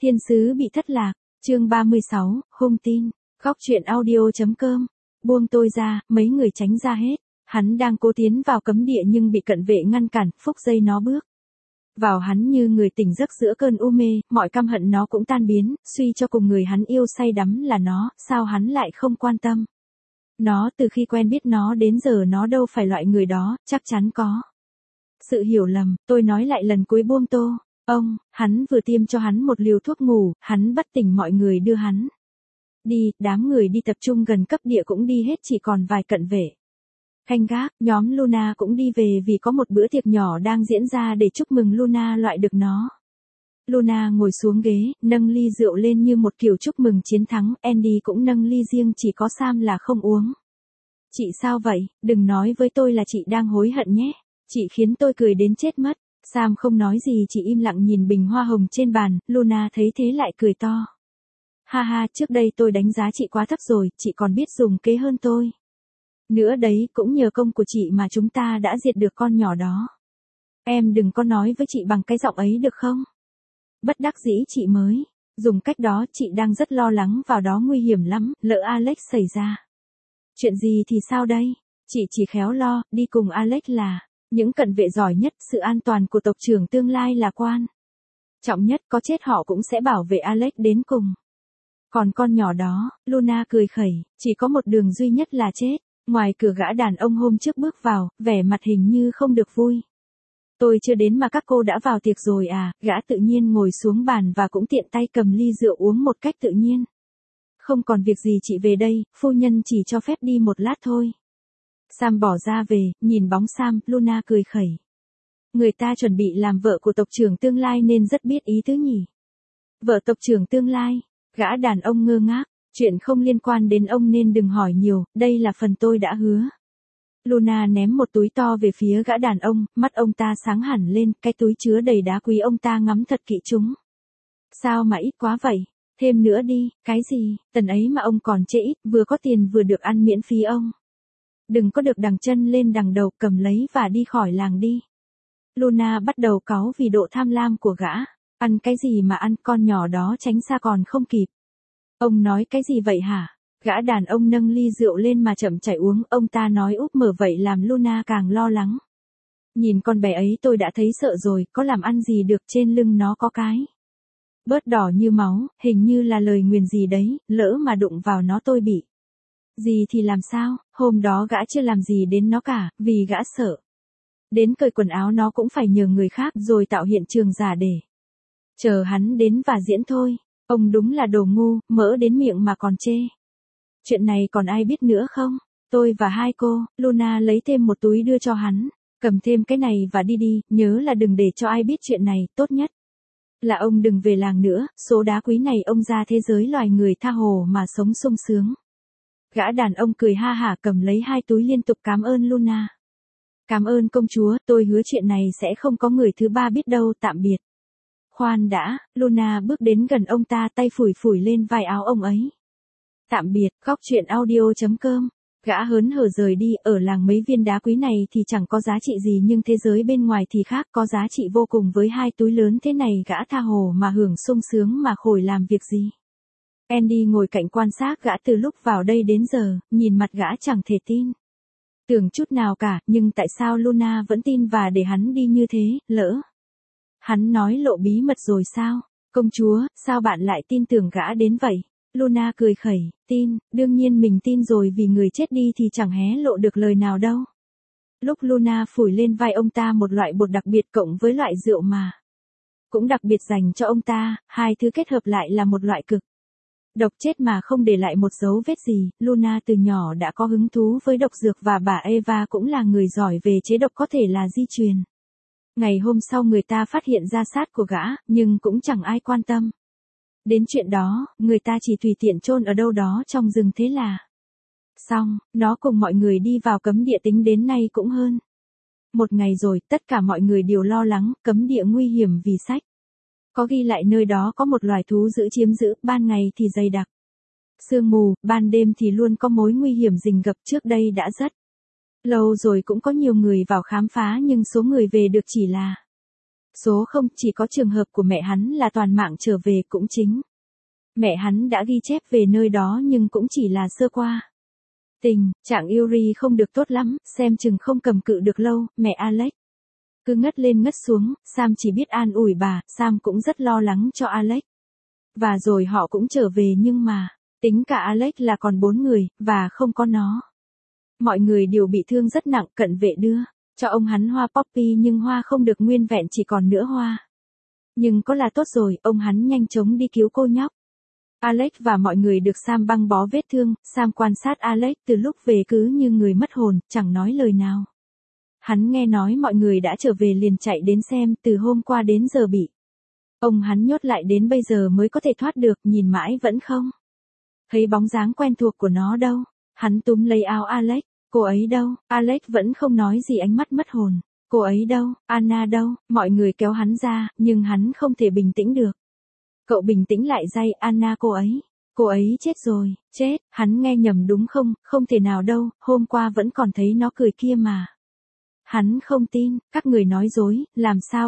Thiên sứ bị thất lạc, chương 36, hung tin, góc truyện audio.com, buông tôi ra, mấy người tránh ra hết, hắn đang cố tiến vào cấm địa nhưng bị cận vệ ngăn cản, phúc giây nó bước vào hắn như người tỉnh giấc giữa cơn u mê, mọi căm hận nó cũng tan biến, suy cho cùng người hắn yêu say đắm là nó, sao hắn lại không quan tâm. Nó từ khi quen biết nó đến giờ nó đâu phải loại người đó, chắc chắn có sự hiểu lầm, tôi nói lại lần cuối buông tô. Hắn vừa tiêm cho hắn một liều thuốc ngủ, hắn bất tỉnh mọi người đưa hắn đi, đám người đi tập trung gần cấp địa cũng đi hết chỉ còn vài cận vệ. Canh gác, nhóm Luna cũng đi về vì có một bữa tiệc nhỏ đang diễn ra để chúc mừng Luna loại được nó. Luna ngồi xuống ghế, nâng ly rượu lên như một kiểu chúc mừng chiến thắng, Andy cũng nâng ly riêng chỉ có Sam là không uống. Chị sao vậy, đừng nói với tôi là chị đang hối hận nhé, chị khiến tôi cười đến chết mất. Sam không nói gì chỉ im lặng nhìn bình hoa hồng trên bàn, Luna thấy thế lại cười to. Ha ha, trước đây tôi đánh giá chị quá thấp rồi, chị còn biết dùng kế hơn tôi. Nữa đấy, cũng nhờ công của chị mà chúng ta đã diệt được con nhỏ đó. Em đừng có nói với chị bằng cái giọng ấy được không? Bất đắc dĩ chị mới dùng cách đó, chị đang rất lo lắng vào đó nguy hiểm lắm, lỡ Alex xảy ra. Chuyện gì thì sao đây? Chị chỉ khéo lo, đi cùng Alex là những cận vệ giỏi nhất, sự an toàn của tộc trưởng tương lai là quan trọng nhất, có chết họ cũng sẽ bảo vệ Alex đến cùng. Còn con nhỏ đó, Luna cười khẩy, chỉ có một đường duy nhất là chết. Ngoài cửa gã đàn ông hôm trước bước vào, vẻ mặt hình như không được vui. Tôi chưa đến mà các cô đã vào tiệc rồi à, gã tự nhiên ngồi xuống bàn và cũng tiện tay cầm ly rượu uống một cách tự nhiên. Không còn việc gì chị về đây, phu nhân chỉ cho phép đi một lát thôi. Sam bỏ ra về, nhìn bóng Sam, Luna cười khẩy. Người ta chuẩn bị làm vợ của tộc trưởng tương lai nên rất biết ý tứ nhỉ. Vợ tộc trưởng tương lai, gã đàn ông ngơ ngác, chuyện không liên quan đến ông nên đừng hỏi nhiều, đây là phần tôi đã hứa. Luna ném một túi to về phía gã đàn ông, mắt ông ta sáng hẳn lên, cái túi chứa đầy đá quý ông ta ngắm thật kỹ chúng. Sao mà ít quá vậy? Thêm nữa đi, cái gì, tần ấy mà ông còn chê ít, vừa có tiền vừa được ăn miễn phí ông. Đừng có được đằng chân lên đằng đầu, cầm lấy và đi khỏi làng đi. Luna bắt đầu cáu vì độ tham lam của gã. Ăn cái gì mà ăn, con nhỏ đó tránh xa còn không kịp. Ông nói cái gì vậy hả? Gã đàn ông nâng ly rượu lên mà chậm chảy uống, ông ta nói úp mở vậy làm Luna càng lo lắng. Nhìn con bé ấy tôi đã thấy sợ rồi, có làm ăn gì được, trên lưng nó có cái bớt đỏ như máu, hình như là lời nguyền gì đấy, lỡ mà đụng vào nó tôi bị gì thì làm sao, hôm đó gã chưa làm gì đến nó cả, vì gã sợ. Đến cởi quần áo nó cũng phải nhờ người khác rồi tạo hiện trường giả để chờ hắn đến và diễn thôi. Ông đúng là đồ ngu, mỡ đến miệng mà còn chê. Chuyện này còn ai biết nữa không? Tôi và hai cô, Luna lấy thêm một túi đưa cho hắn. Cầm thêm cái này và đi đi, nhớ là đừng để cho ai biết chuyện này, tốt nhất là ông đừng về làng nữa, số đá quý này ông ra thế giới loài người tha hồ mà sống sung sướng. Gã đàn ông cười ha hả cầm lấy hai túi liên tục cảm ơn Luna. Cảm ơn công chúa, tôi hứa chuyện này sẽ không có người thứ ba biết đâu, tạm biệt. Khoan đã, Luna bước đến gần ông ta, tay phủi phủi lên vai áo ông ấy. Tạm biệt, góc truyện audio.com. Gã hớn hở rời đi, ở làng mấy viên đá quý này thì chẳng có giá trị gì nhưng thế giới bên ngoài thì khác, có giá trị vô cùng. Với hai túi lớn thế này gã tha hồ mà hưởng sung sướng mà khỏi làm việc gì. Andy ngồi cạnh quan sát gã từ lúc vào đây đến giờ, nhìn mặt gã chẳng thể tin tưởng chút nào cả, nhưng tại sao Luna vẫn tin và để hắn đi như thế, lỡ hắn nói lộ bí mật rồi sao? Công chúa, sao bạn lại tin tưởng gã đến vậy? Luna cười khẩy, tin, đương nhiên mình tin rồi vì người chết đi thì chẳng hé lộ được lời nào đâu. Lúc Luna phủi lên vai ông ta một loại bột đặc biệt cộng với loại rượu mà cũng đặc biệt dành cho ông ta, hai thứ kết hợp lại là một loại cực độc chết mà không để lại một dấu vết gì. Luna từ nhỏ đã có hứng thú với độc dược và bà Eva cũng là người giỏi về chế độc, có thể là di truyền. Ngày hôm sau người ta phát hiện ra xác của gã, nhưng cũng chẳng ai quan tâm đến chuyện đó, người ta chỉ tùy tiện chôn ở đâu đó trong rừng thế là xong. Nó cùng mọi người đi vào cấm địa, tính đến nay cũng hơn một ngày rồi, tất cả mọi người đều lo lắng, cấm địa nguy hiểm vì sách có ghi lại nơi đó có một loài thú dữ chiếm giữ, ban ngày thì dày đặc sương mù, ban đêm thì luôn có mối nguy hiểm rình rập. Trước đây đã rất lâu rồi cũng có nhiều người vào khám phá nhưng số người về được chỉ là Số không, chỉ có trường hợp của mẹ hắn là toàn mạng trở về cũng chính. Mẹ hắn đã ghi chép về nơi đó nhưng cũng chỉ là sơ qua. Tình trạng Yuri không được tốt lắm, xem chừng không cầm cự được lâu, mẹ Alex cứ ngất lên ngất xuống, Sam chỉ biết an ủi bà, Sam cũng rất lo lắng cho Alex. Và rồi họ cũng trở về nhưng mà, tính cả Alex là còn 4 người, và không có nó. Mọi người đều bị thương rất nặng, cận vệ đưa cho ông hắn hoa poppy nhưng hoa không được nguyên vẹn, chỉ còn nửa hoa. Nhưng có là tốt rồi, ông hắn nhanh chóng đi cứu cô nhóc. Alex và mọi người được Sam băng bó vết thương, Sam quan sát Alex từ lúc về cứ như người mất hồn, chẳng nói lời nào. Hắn nghe nói mọi người đã trở về liền chạy đến xem, từ hôm qua đến giờ bị ông hắn nhốt lại đến bây giờ mới có thể thoát được, nhìn mãi vẫn không thấy bóng dáng quen thuộc của nó đâu. Hắn túm lấy áo Alex, cô ấy đâu? Alex vẫn không nói gì, ánh mắt mất hồn. Cô ấy đâu? Anna đâu? Mọi người kéo hắn ra, nhưng hắn không thể bình tĩnh được. Cậu bình tĩnh lại dây, Anna cô ấy chết rồi, chết, hắn nghe nhầm đúng không? Không thể nào đâu, hôm qua vẫn còn thấy nó cười kia mà. Hắn không tin, các người nói dối, làm sao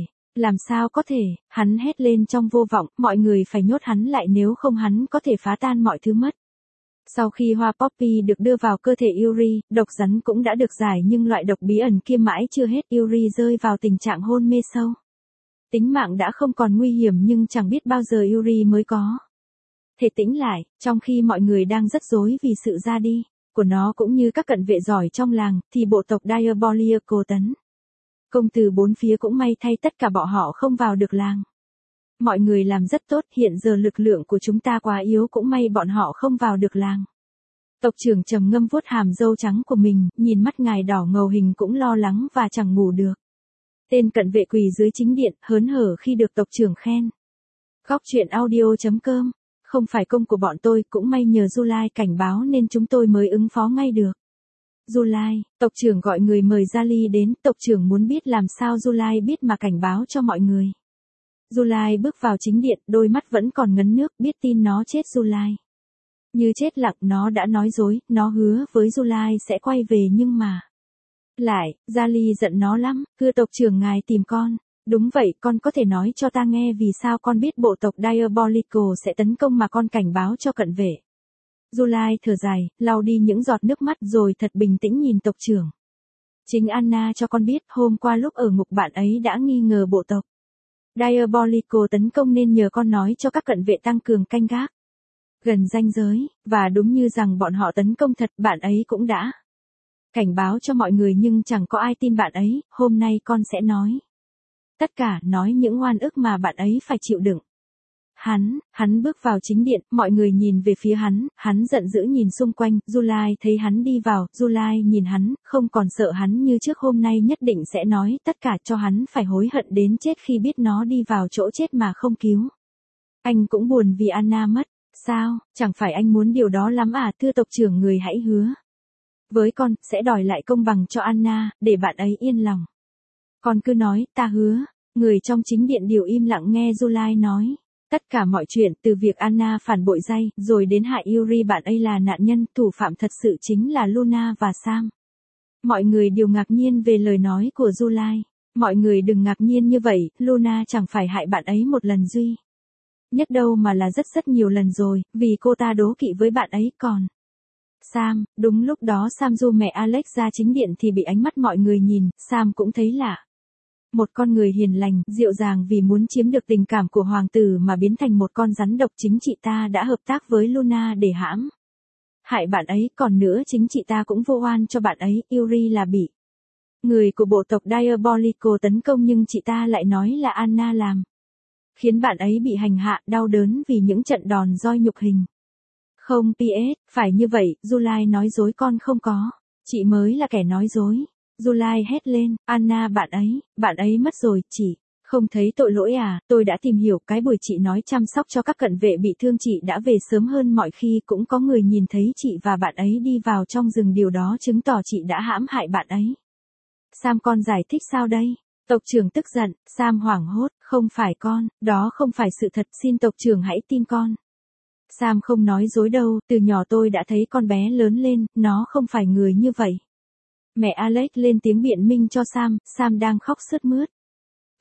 có thể, hắn hét lên trong vô vọng, mọi người phải nhốt hắn lại nếu không hắn có thể phá tan mọi thứ mất. Sau khi hoa poppy được đưa vào cơ thể Yuri, độc rắn cũng đã được giải nhưng loại độc bí ẩn kia mãi chưa hết, Yuri rơi vào tình trạng hôn mê sâu. Tính mạng đã không còn nguy hiểm nhưng chẳng biết bao giờ Yuri mới có thể tỉnh lại, trong khi mọi người đang rất rối vì sự ra đi của nó cũng như các cận vệ giỏi trong làng, thì bộ tộc Diabolical tấn công từ bốn phía cũng may thay tất cả bọn họ không vào được làng. Mọi người làm rất tốt, hiện giờ lực lượng của chúng ta quá yếu cũng may bọn họ không vào được làng. Tộc trưởng trầm ngâm vuốt hàm râu trắng của mình, nhìn mắt ngài đỏ ngầu hình cũng lo lắng và chẳng ngủ được. Tên cận vệ quỳ dưới chính điện, hớn hở khi được tộc trưởng khen. Góc truyện audio.com, không phải công của bọn tôi, cũng may nhờ July cảnh báo nên chúng tôi mới ứng phó ngay được. July, tộc trưởng gọi người mời Jali đến, tộc trưởng muốn biết làm sao July biết mà cảnh báo cho mọi người. July bước vào chính điện, đôi mắt vẫn còn ngấn nước, biết tin nó chết July. Như chết lặng, nó đã nói dối, nó hứa với July sẽ quay về nhưng mà. Lại, Jali giận nó lắm, thưa tộc trưởng ngài tìm con. Đúng vậy, con có thể nói cho ta nghe vì sao con biết bộ tộc Diabolical sẽ tấn công mà con cảnh báo cho cận vệ. July thở dài, lau đi những giọt nước mắt rồi thật bình tĩnh nhìn tộc trưởng. Chính Anna cho con biết, hôm qua lúc ở ngục bạn ấy đã nghi ngờ bộ tộc Diabolical tấn công nên nhờ con nói cho các cận vệ tăng cường canh gác gần ranh giới, và đúng như rằng bọn họ tấn công thật, bạn ấy cũng đã cảnh báo cho mọi người nhưng chẳng có ai tin bạn ấy, hôm nay con sẽ nói. Tất cả, nói những oan ức mà bạn ấy phải chịu đựng. Hắn bước vào chính điện, mọi người nhìn về phía hắn giận dữ nhìn xung quanh, July thấy hắn đi vào, July nhìn hắn, không còn sợ hắn như trước, hôm nay nhất định sẽ nói tất cả cho hắn phải hối hận đến chết khi biết nó đi vào chỗ chết mà không cứu. Anh cũng buồn vì Anna mất, sao, chẳng phải anh muốn điều đó lắm à, thưa tộc trưởng người hãy hứa. Với con, sẽ đòi lại công bằng cho Anna, để bạn ấy yên lòng. Con cứ nói, ta hứa, người trong chính điện đều im lặng nghe July nói. Tất cả mọi chuyện, từ việc Anna phản bội Jay, rồi đến hại Yuri, bạn ấy là nạn nhân, thủ phạm thật sự chính là Luna và Sam. Mọi người đều ngạc nhiên về lời nói của July. Mọi người đừng ngạc nhiên như vậy, Luna chẳng phải hại bạn ấy một lần duy nhất đâu mà là rất nhiều lần rồi, vì cô ta đố kỵ với bạn ấy còn. Sam, đúng lúc đó Sam du mẹ Alex ra chính điện thì bị ánh mắt mọi người nhìn, Sam cũng thấy lạ. Một con người hiền lành, dịu dàng vì muốn chiếm được tình cảm của hoàng tử mà biến thành một con rắn độc, chính chị ta đã hợp tác với Luna để hãm hại bạn ấy, còn nữa chính chị ta cũng vô oan cho bạn ấy, Yuri là bị người của bộ tộc Diabolical tấn công nhưng chị ta lại nói là Anna làm. Khiến bạn ấy bị hành hạ, đau đớn vì những trận đòn roi nhục hình. Không PS, phải như vậy, July nói dối, con không có. Chị mới là kẻ nói dối. July hét lên, Anna bạn ấy mất rồi, chị không thấy tội lỗi à, tôi đã tìm hiểu, cái buổi chị nói chăm sóc cho các cận vệ bị thương chị đã về sớm hơn mọi khi, cũng có người nhìn thấy chị và bạn ấy đi vào trong rừng, điều đó chứng tỏ chị đã hãm hại bạn ấy. Sam, con giải thích sao đây? Tộc trưởng tức giận, Sam hoảng hốt, không phải con, đó không phải sự thật, xin tộc trưởng hãy tin con. Sam không nói dối đâu, từ nhỏ tôi đã thấy con bé lớn lên, nó không phải người như vậy. Mẹ Alex lên tiếng biện minh cho Sam đang khóc sướt mướt.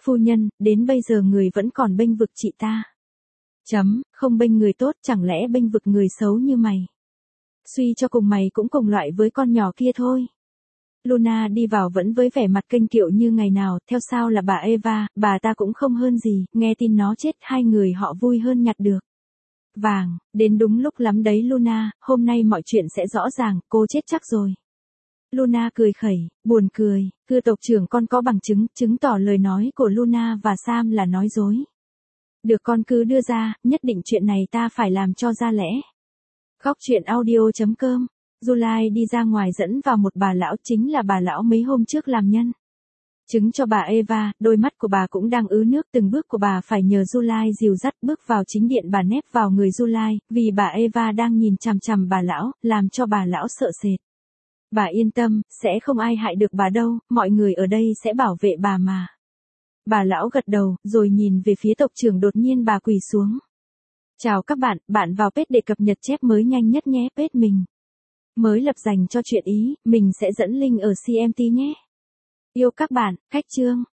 Phu nhân, đến bây giờ người vẫn còn bênh vực chị ta. Không bênh người tốt, chẳng lẽ bênh vực người xấu như mày. Suy cho cùng mày cũng cùng loại với con nhỏ kia thôi. Luna đi vào vẫn với vẻ mặt kênh kiệu như ngày nào, theo sau là bà Eva, bà ta cũng không hơn gì, nghe tin nó chết hai người họ vui hơn nhặt được vàng, đến đúng lúc lắm đấy Luna, hôm nay mọi chuyện sẽ rõ ràng, cô chết chắc rồi. Luna cười khẩy, buồn cười, cư tộc trưởng con có bằng chứng, chứng tỏ lời nói của Luna và Sam là nói dối. Được con cứ đưa ra, nhất định chuyện này ta phải làm cho ra lẽ. Khóc chuyện audio.com. July đi ra ngoài dẫn vào một bà lão, chính là bà lão mấy hôm trước làm nhân chứng cho bà Eva, đôi mắt của bà cũng đang ứ nước, từng bước của bà phải nhờ July dìu dắt, bước vào chính điện bà nép vào người July, vì bà Eva đang nhìn chằm chằm bà lão, làm cho bà lão sợ sệt. Bà yên tâm, sẽ không ai hại được bà đâu, mọi người ở đây sẽ bảo vệ bà mà. Bà lão gật đầu, rồi nhìn về phía tộc trưởng, đột nhiên bà quỳ xuống. Chào các bạn, bạn vào page để cập nhật chép mới nhanh nhất nhé, page mình mới lập dành cho chuyện Ý, mình sẽ dẫn link ở CMT nhé. Yêu các bạn, khách chương.